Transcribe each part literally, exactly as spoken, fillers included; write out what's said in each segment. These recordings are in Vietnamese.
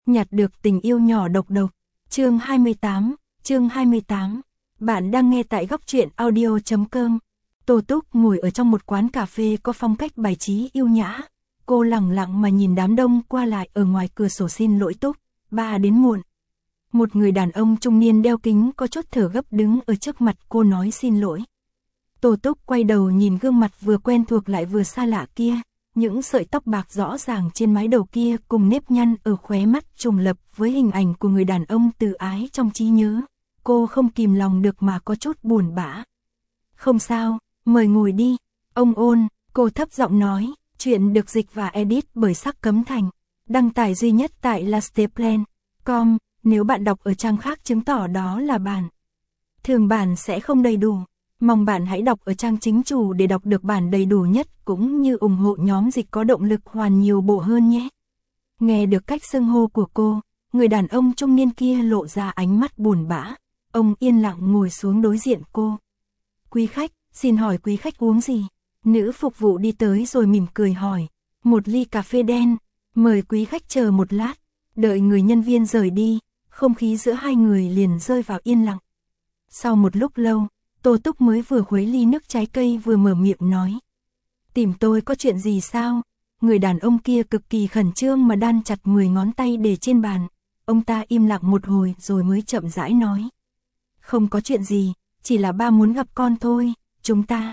nhặt được tình yêu nhỏ độc độc. Chương hai mươi tám, chương hai mươi tám. Bạn đang nghe tại góc truyện audio chấm com. Tô Túc ngồi ở trong một quán cà phê có phong cách bài trí yêu nhã. Cô lặng lặng mà nhìn đám đông qua lại ở ngoài cửa sổ. Xin lỗi Túc, ba đến muộn. Một người đàn ông trung niên đeo kính có chút thở gấp đứng ở trước mặt cô nói xin lỗi. Tô Túc quay đầu nhìn gương mặt vừa quen thuộc lại vừa xa lạ kia. Những sợi tóc bạc rõ ràng trên mái đầu kia cùng nếp nhăn ở khóe mắt trùng lập với hình ảnh của người đàn ông từ ái trong trí nhớ. Cô không kìm lòng được mà có chút buồn bã. Không sao, mời ngồi đi. Ông Ôn, cô thấp giọng nói, chuyện được dịch và edit bởi Sắc Cấm Thành. Đăng tải duy nhất tại lasteplan chấm com, nếu bạn đọc ở trang khác chứng tỏ đó là bản. Thường bản sẽ không đầy đủ. Mong bạn hãy đọc ở trang chính chủ để đọc được bản đầy đủ nhất cũng như ủng hộ nhóm dịch có động lực hoàn nhiều bộ hơn nhé. Nghe được cách xưng hô của cô, người đàn ông trung niên kia lộ ra ánh mắt buồn bã. Ông yên lặng ngồi xuống đối diện cô. Quý khách, xin hỏi quý khách uống gì? Nữ phục vụ đi tới rồi mỉm cười hỏi. Một ly cà phê đen, mời quý khách chờ một lát. Đợi người nhân viên rời đi, không khí giữa hai người liền rơi vào yên lặng. Sau một lúc lâu, Tô Túc mới vừa khuấy ly nước trái cây vừa mở miệng nói. Tìm tôi có chuyện gì sao? Người đàn ông kia cực kỳ khẩn trương mà đan chặt mười ngón tay để trên bàn. Ông ta im lặng một hồi rồi mới chậm rãi nói. Không có chuyện gì, chỉ là ba muốn gặp con thôi, chúng ta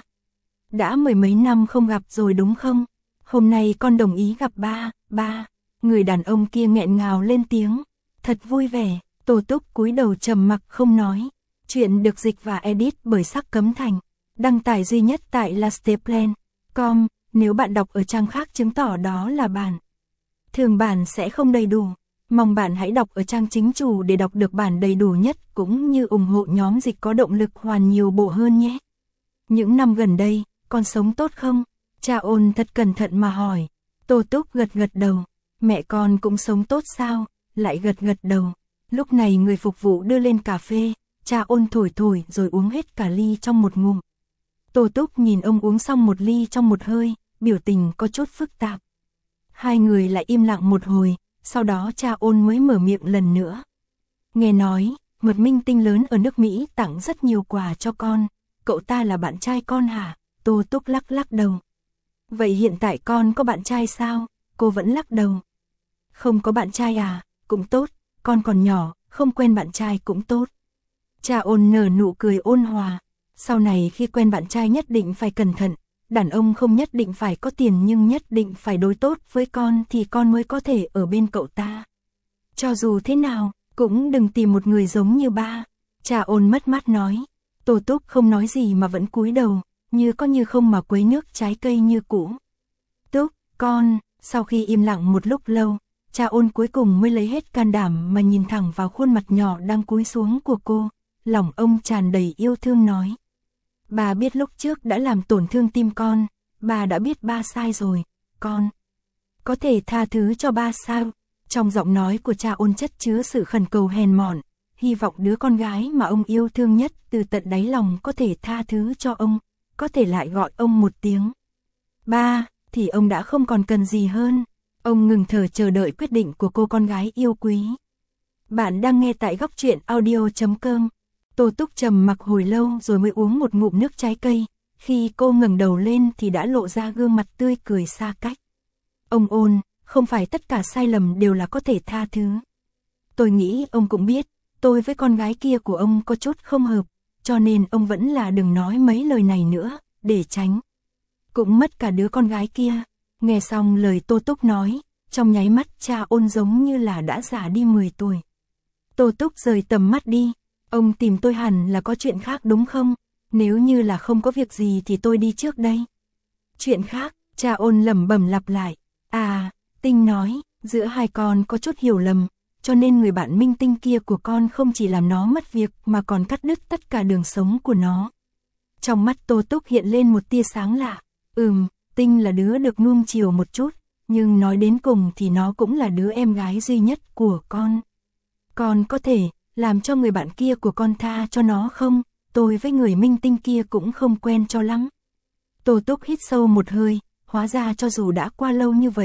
đã mười mấy năm không gặp rồi đúng không? Hôm nay con đồng ý gặp ba, ba. Người đàn ông kia nghẹn ngào lên tiếng. Thật vui vẻ. Tô Túc cúi đầu trầm mặc không nói. Chuyện được dịch và edit bởi Sắc Cấm Thành. Đăng tải duy nhất tại lasteplan chấm com, nếu bạn đọc ở trang khác chứng tỏ đó là bản. Thường bản sẽ không đầy đủ. Mong bạn hãy đọc ở trang chính chủ để đọc được bản đầy đủ nhất cũng như ủng hộ nhóm dịch có động lực hoàn nhiều bộ hơn nhé. Những năm gần đây, con sống tốt không? Cha Ôn thật cẩn thận mà hỏi. Tô Túc gật gật đầu. Mẹ con cũng sống tốt sao? Lại gật gật đầu. Lúc này người phục vụ đưa lên cà phê. Cha Ôn thổi thổi rồi uống hết cả ly trong một ngụm. Tô Túc nhìn ông uống xong một ly trong một hơi, biểu tình có chút phức tạp. Hai người lại im lặng một hồi, sau đó cha Ôn mới mở miệng lần nữa. Nghe nói, một minh tinh lớn ở nước Mỹ tặng rất nhiều quà cho con, cậu ta là bạn trai con hả? Tô Túc lắc lắc đầu. Vậy hiện tại con có bạn trai sao? Cô vẫn lắc đầu. Không có bạn trai à? Cũng tốt, con còn nhỏ, không quen bạn trai cũng tốt. Cha Ôn nở nụ cười ôn hòa. Sau này khi quen bạn trai nhất định phải cẩn thận. Đàn ông không nhất định phải có tiền nhưng nhất định phải đối tốt với con thì con mới có thể ở bên cậu ta. Cho dù thế nào, cũng đừng tìm một người giống như ba. Cha Ôn mất mát nói. Tô Túc không nói gì mà vẫn cúi đầu, như có như không mà quấy nước trái cây như cũ. Túc, con, sau khi im lặng một lúc lâu, cha Ôn cuối cùng mới lấy hết can đảm mà nhìn thẳng vào khuôn mặt nhỏ đang cúi xuống của cô. Lòng ông tràn đầy yêu thương nói. Bà biết lúc trước đã làm tổn thương tim con, bà đã biết ba sai rồi, con có thể tha thứ cho ba sao? Trong giọng nói của cha Ôn chất chứa sự khẩn cầu hèn mọn, hy vọng đứa con gái mà ông yêu thương nhất từ tận đáy lòng có thể tha thứ cho ông, có thể lại gọi ông một tiếng ba, thì ông đã không còn cần gì hơn. Ông ngừng thở chờ đợi quyết định của cô con gái yêu quý. Bạn đang nghe tại góc truyện audio chấm com. Tô Túc trầm mặc hồi lâu rồi mới uống một ngụm nước trái cây. Khi cô ngẩng đầu lên thì đã lộ ra gương mặt tươi cười xa cách. Ông Ôn, không phải tất cả sai lầm đều là có thể tha thứ. Tôi nghĩ ông cũng biết, tôi với con gái kia của ông có chút không hợp, cho nên ông vẫn là đừng nói mấy lời này nữa, để tránh cũng mất cả đứa con gái kia. Nghe xong lời Tô Túc nói, trong nháy mắt cha Ôn giống như là đã già đi mười tuổi. Tô Túc rời tầm mắt đi. Ông tìm tôi hẳn là có chuyện khác đúng không? Nếu như là không có việc gì thì tôi đi trước đây. Chuyện khác, cha Ôn lẩm bẩm lặp lại. À, Tinh nói, giữa hai con có chút hiểu lầm, cho nên người bạn minh tinh kia của con không chỉ làm nó mất việc mà còn cắt đứt tất cả đường sống của nó. Trong mắt Tô Túc hiện lên một tia sáng lạ. Ừm, Tinh là đứa được nuông chiều một chút, nhưng nói đến cùng thì nó cũng là đứa em gái duy nhất của con. Con có thể làm cho người bạn kia của con tha cho nó không? Tôi với người minh tinh kia cũng không quen cho lắm. Tô Túc hít sâu một hơi, hóa ra cho dù đã qua lâu như vậy,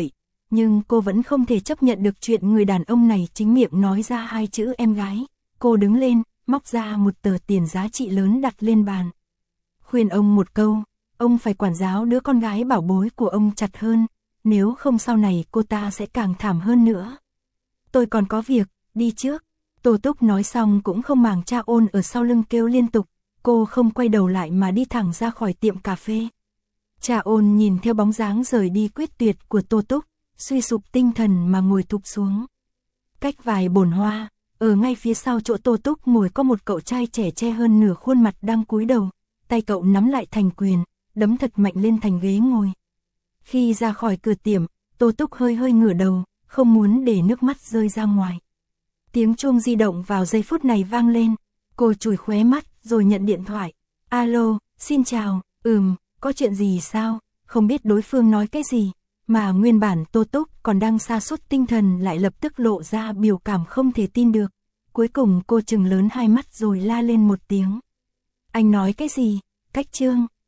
Nhưng cô vẫn không thể chấp nhận được chuyện người đàn ông này chính miệng nói ra hai chữ em gái. Cô đứng lên, móc ra một tờ tiền giá trị lớn đặt lên bàn. Khuyên ông một câu, ông phải quản giáo đứa con gái bảo bối của ông chặt hơn, nếu không sau này cô ta sẽ càng thảm hơn nữa. Tôi còn có việc, đi trước. Tô Túc nói xong cũng không màng Cha Ôn ở sau lưng kêu liên tục, cô không quay đầu lại mà đi thẳng ra khỏi tiệm cà phê. Cha Ôn nhìn theo bóng dáng rời đi quyết tuyệt của Tô Túc, suy sụp tinh thần mà ngồi thụp xuống. Cách vài bồn hoa, ở ngay phía sau chỗ Tô Túc ngồi có một cậu trai trẻ che hơn nửa khuôn mặt đang cúi đầu, tay cậu nắm lại thành quyền, đấm thật mạnh lên thành ghế ngồi. Khi ra khỏi cửa tiệm, Tô Túc hơi hơi ngửa đầu, không muốn để nước mắt rơi ra ngoài. Tiếng chuông di động vào giây phút này vang lên, cô chùi khóe mắt rồi nhận điện thoại. Alo, xin chào, ừm, có chuyện gì sao? Không biết đối phương nói cái gì, mà nguyên bản Tô Túc còn đang sa sút tinh thần lại lập tức lộ ra biểu cảm không thể tin được. Cuối cùng cô trừng lớn hai mắt rồi la lên một tiếng. Anh nói cái gì? Cách Trương,